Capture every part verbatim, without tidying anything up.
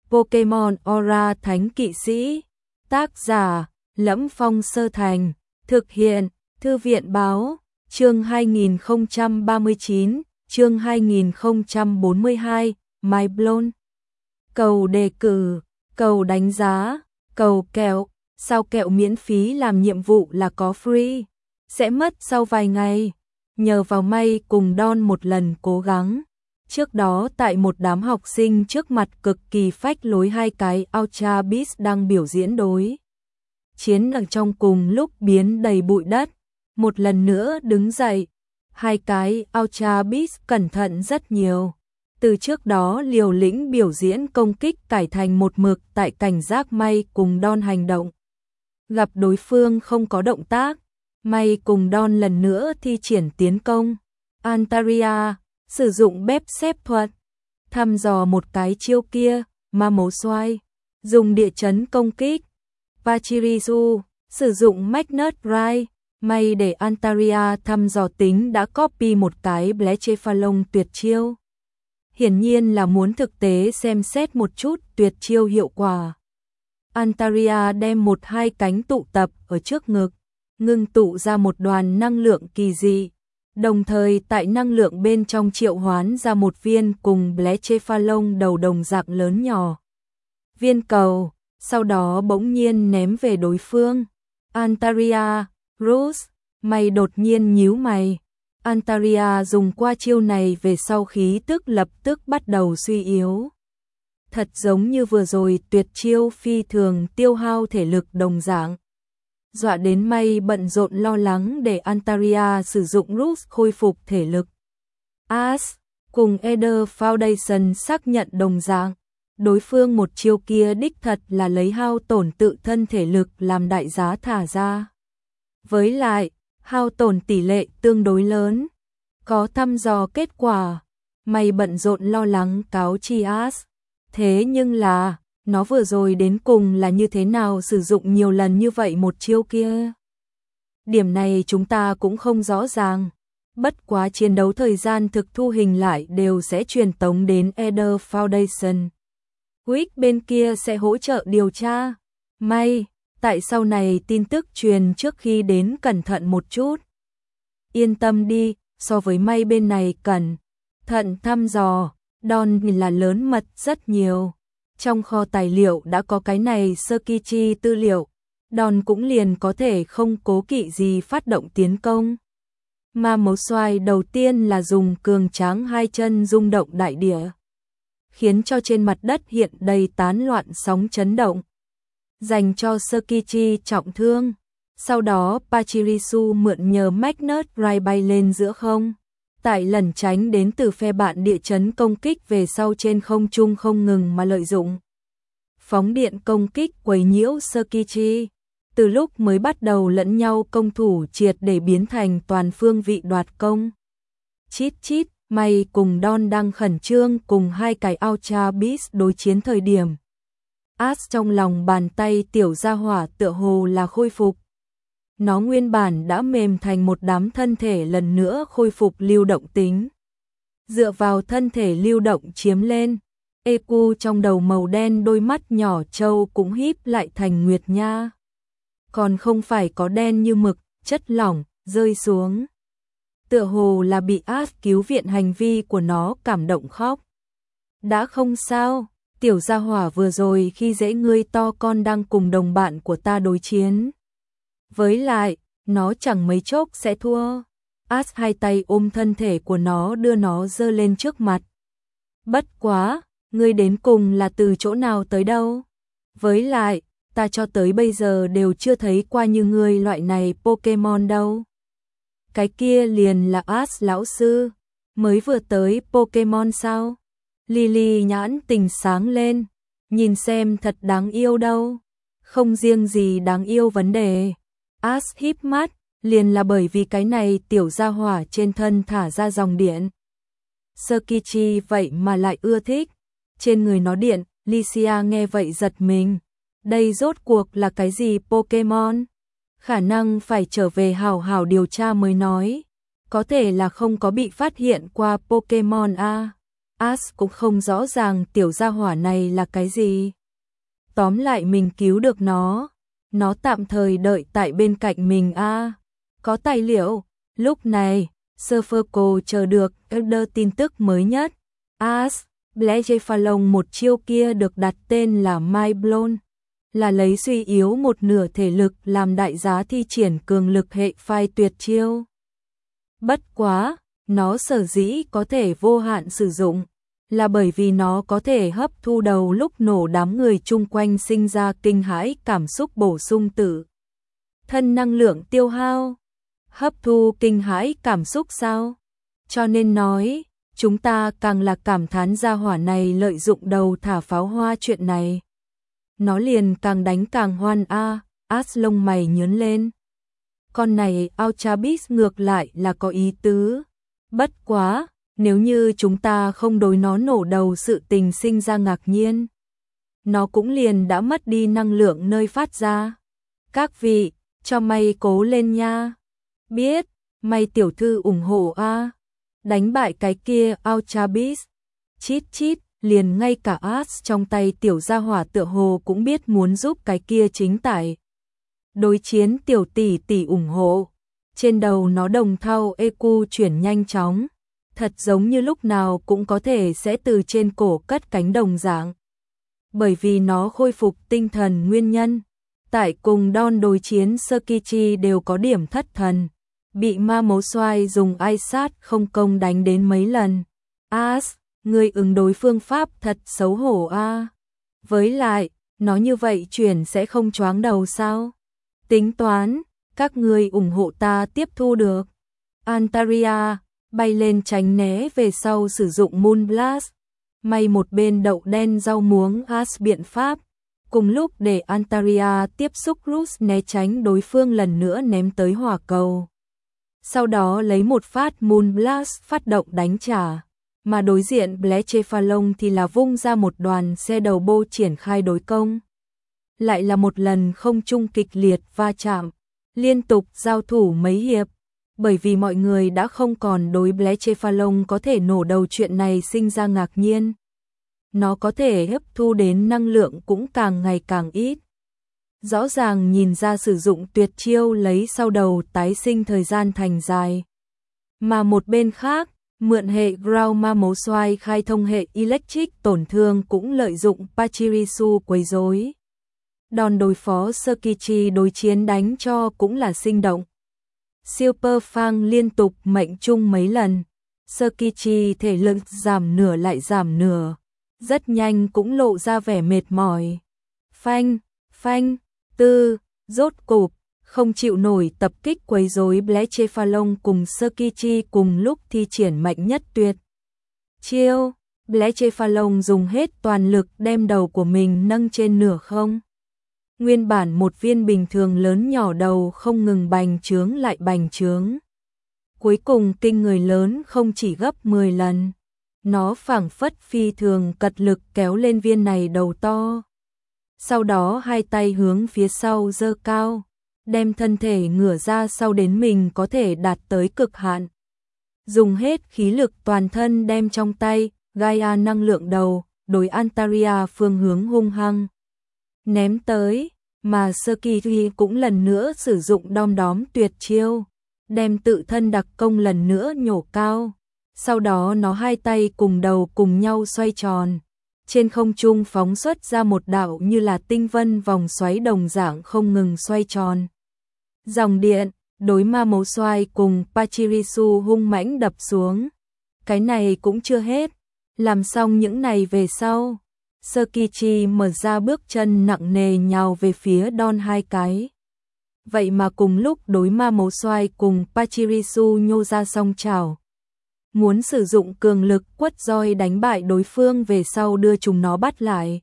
Pokemon Aura Thánh Kỵ Sĩ. Tác giả: Lẫm Phong Sơ Thành. Thực hiện: Thư viện báo. Chương hai nghìn không trăm ba mươi chín, chương hai nghìn không trăm bốn mươi hai, My Blown. Cầu đề cử, cầu đánh giá, cầu kẹo. Sao kẹo miễn phí làm nhiệm vụ là có free, sẽ mất sau vài ngày. Nhờ vào May cùng Don một lần cố gắng. Trước đó tại một đám học sinh trước mặt cực kỳ phách lối, hai cái Ultra Beast đang biểu diễn đối chiến ở trong cùng lúc biến đầy bụi đất. Một lần nữa đứng dậy, hai cái Ultra Beast cẩn thận rất nhiều. Từ trước đó liều lĩnh biểu diễn công kích cải thành một mực tại cảnh giác May cùng Don hành động. Gặp đối phương không có động tác, May cùng Don lần nữa thi triển tiến công. Antaria sử dụng bếp xếp thuật, thăm dò một cái chiêu kia, ma mấu xoay, dùng địa chấn công kích. Pachirisu sử dụng Magnet Ride, May để Antaria thăm dò tính đã copy một cái Blechephallon tuyệt chiêu. Hiển nhiên là muốn thực tế xem xét một chút tuyệt chiêu hiệu quả. Antaria đem một hai cánh tụ tập ở trước ngực, ngưng tụ ra một đoàn năng lượng kỳ dị. Đồng thời tại năng lượng bên trong triệu hoán ra một viên cùng Blechephallon đầu đồng dạng lớn nhỏ. Viên cầu, sau đó bỗng nhiên ném về đối phương. Antaria, Rose, May đột nhiên nhíu mày. Antaria dùng qua chiêu này về sau khí tức lập tức bắt đầu suy yếu. Thật giống như vừa rồi tuyệt chiêu phi thường tiêu hao thể lực đồng dạng. Dọa đến May bận rộn lo lắng để Antaria sử dụng Roots khôi phục thể lực. Ash cùng Eder Foundation xác nhận đồng dạng. Đối phương một chiêu kia đích thật là lấy hao tổn tự thân thể lực làm đại giá thả ra. Với lại, hao tổn tỷ lệ tương đối lớn. Có thăm dò kết quả, May bận rộn lo lắng cáo chi Ash. Thế nhưng là, nó vừa rồi đến cùng là như thế nào sử dụng nhiều lần như vậy một chiêu kia? Điểm này chúng ta cũng không rõ ràng. Bất quá chiến đấu thời gian thực thu hình lại đều sẽ truyền tống đến Eder Foundation. Quick bên kia sẽ hỗ trợ điều tra. May, tại sau này tin tức truyền trước khi đến cẩn thận một chút. Yên tâm đi, so với May bên này cẩn thận thăm dò, Don là lớn mật rất nhiều. Trong kho tài liệu đã có cái này Tsukiji tư liệu, Don cũng liền có thể không cố kỵ gì phát động tiến công. Ma mấu xoay đầu tiên là dùng cường tráng hai chân rung động đại địa, khiến cho trên mặt đất hiện đầy tán loạn sóng chấn động, dành cho Tsukiji trọng thương. Sau đó Pachirisu mượn nhờ Magnet Ride bay lên giữa không. Tại lần tránh đến từ phe bạn địa chấn công kích về sau trên không trung không ngừng mà lợi dụng phóng điện công kích quấy nhiễu Tsukiji. Từ lúc mới bắt đầu lẫn nhau công thủ triệt để biến thành toàn phương vị đoạt công. Chít chít, May cùng Don đang khẩn trương cùng hai cái Ultra Beast đối chiến thời điểm. Ash trong lòng bàn tay tiểu gia hỏa tựa hồ là khôi phục. Nó nguyên bản đã mềm thành một đám thân thể lần nữa khôi phục lưu động tính. Dựa vào thân thể lưu động chiếm lên, Eku trong đầu màu đen đôi mắt nhỏ trâu cũng híp lại thành nguyệt nha. Còn không phải có đen như mực, chất lỏng, rơi xuống. Tựa hồ là bị Ash cứu viện hành vi của nó cảm động khóc. Đã không sao, tiểu gia hỏa vừa rồi khi dễ ngươi to con đang cùng đồng bạn của ta đối chiến. Với lại, nó chẳng mấy chốc sẽ thua. Ash hai tay ôm thân thể của nó đưa nó dơ lên trước mặt. Bất quá, ngươi đến cùng là từ chỗ nào tới đâu? Với lại, ta cho tới bây giờ đều chưa thấy qua như ngươi loại này Pokemon đâu. Cái kia liền là Ash lão sư, mới vừa tới Pokemon sao? Lily nhãn tình sáng lên, nhìn xem thật đáng yêu đâu. Không riêng gì đáng yêu vấn đề. Ash híp mắt, liền là bởi vì cái này tiểu gia hỏa trên thân thả ra dòng điện. Tsukiji vậy mà lại ưa thích. Trên người nó điện, Lycia nghe vậy giật mình. Đây rốt cuộc là cái gì Pokemon? Khả năng phải trở về hào hào điều tra mới nói. Có thể là không có bị phát hiện qua Pokemon a. As cũng không rõ ràng tiểu gia hỏa này là cái gì. Tóm lại mình cứu được nó. Nó tạm thời đợi tại bên cạnh mình a. À, có tài liệu. Lúc này, Serverco chờ được Elder tin tức mới nhất. As, Blacephalon một chiêu kia được đặt tên là Mind Blown, là lấy suy yếu một nửa thể lực làm đại giá thi triển cường lực hệ phai tuyệt chiêu. Bất quá, nó sở dĩ có thể vô hạn sử dụng, là bởi vì nó có thể hấp thu đầu lúc nổ đám người chung quanh sinh ra kinh hãi cảm xúc bổ sung tử thân năng lượng tiêu hao. Hấp thu kinh hãi cảm xúc sao? Cho nên nói, chúng ta càng là cảm thán gia hỏa này lợi dụng đầu thả pháo hoa chuyện này. Nó liền càng đánh càng hoan a. À, As lông mày nhướng lên. Con này Ultrabis ngược lại là có ý tứ. Bất quá, nếu như chúng ta không đối nó nổ đầu sự tình sinh ra ngạc nhiên, nó cũng liền đã mất đi năng lượng nơi phát ra. Các vị, cho May cố lên nha. Biết, May tiểu thư ủng hộ a. À. Đánh bại cái kia Ultrabis. Chít chít, liền ngay cả As trong tay tiểu gia hỏa tựa hồ cũng biết muốn giúp cái kia chính tải. Đối chiến tiểu tỷ tỷ ủng hộ. Trên đầu nó đồng thau e quy chuyển nhanh chóng. Thật giống như lúc nào cũng có thể sẽ từ trên cổ cất cánh đồng dạng. Bởi vì nó khôi phục tinh thần nguyên nhân. Tại cùng Don đối chiến Sekichi đều có điểm thất thần. Bị ma mấu xoay dùng ai sát không công đánh đến mấy lần. As, người ứng đối phương pháp thật xấu hổ a. À. Với lại, nó như vậy chuyển sẽ không choáng đầu sao? Tính toán, các người ủng hộ ta tiếp thu được. Antaria, bay lên tránh né về sau sử dụng Moon Blast. May một bên đậu đen rau muống As biện pháp. Cùng lúc để Antaria tiếp xúc Rus né tránh đối phương lần nữa ném tới hỏa cầu. Sau đó lấy một phát Moon Blast phát động đánh trả. Mà đối diện Blacephalon thì là vung ra một đoàn xe đầu bô triển khai đối công. Lại là một lần không trung kịch liệt va chạm, liên tục giao thủ mấy hiệp. Bởi vì mọi người đã không còn đối Blacephalon có thể nổ đầu chuyện này sinh ra ngạc nhiên. Nó có thể hấp thu đến năng lượng cũng càng ngày càng ít. Rõ ràng nhìn ra sử dụng tuyệt chiêu lấy sau đầu tái sinh thời gian thành dài. Mà một bên khác, mượn hệ Ground ma mấu xoay khai thông hệ Electric tổn thương cũng lợi dụng Pachirisu quấy rối. Đòn đối phó Sekichi đối chiến đánh cho cũng là sinh động. Super Fang liên tục mệnh trung mấy lần. Sekichi thể lực giảm nửa lại giảm nửa. Rất nhanh cũng lộ ra vẻ mệt mỏi. Phanh, phanh, tư, rốt cục, không chịu nổi tập kích quấy rối Blacephalon cùng Sekichi cùng lúc thi triển mạnh nhất tuyệt chiêu. Blacephalon dùng hết toàn lực đem đầu của mình nâng trên nửa không. Nguyên bản một viên bình thường lớn nhỏ đầu không ngừng bành trướng lại bành trướng. Cuối cùng kinh người lớn không chỉ gấp mười lần. Nó phảng phất phi thường cật lực kéo lên viên này đầu to. Sau đó hai tay hướng phía sau giơ cao, đem thân thể ngửa ra sau đến mình có thể đạt tới cực hạn. Dùng hết khí lực toàn thân đem trong tay, Gaia năng lượng đầu, đối Antaria phương hướng hung hăng. Ném tới, mà Sekichi cũng lần nữa sử dụng đom đóm tuyệt chiêu, đem tự thân đặc công lần nữa nhổ cao. Sau đó nó hai tay cùng đầu cùng nhau xoay tròn. Trên không trung phóng xuất ra một đạo như là tinh vân vòng xoáy đồng dạng không ngừng xoay tròn. Dòng điện, đối ma mấu xoay cùng Pachirisu hung mãnh đập xuống. Cái này cũng chưa hết. Làm xong những này về sau, Sekichi mở ra bước chân nặng nề nhào về phía Don hai cái. Vậy mà cùng lúc đối ma mấu xoay cùng Pachirisu nhô ra song chảo. Muốn sử dụng cường lực quất roi đánh bại đối phương về sau đưa chúng nó bắt lại.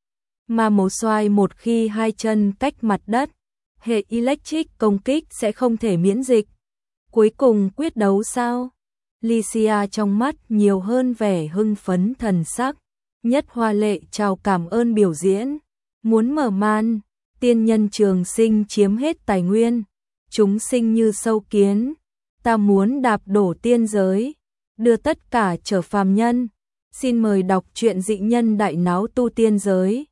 Ma mấu xoay một khi hai chân cách mặt đất, hệ Electric công kích sẽ không thể miễn dịch. Cuối cùng quyết đấu sao? Lycia trong mắt nhiều hơn vẻ hưng phấn thần sắc. Nhất hoa lệ chào cảm ơn biểu diễn. Muốn mở màn, tiên nhân trường sinh chiếm hết tài nguyên. Chúng sinh như sâu kiến. Ta muốn đạp đổ tiên giới, đưa tất cả trở phàm nhân. Xin mời đọc truyện Dị Nhân Đại Náo Tu Tiên Giới.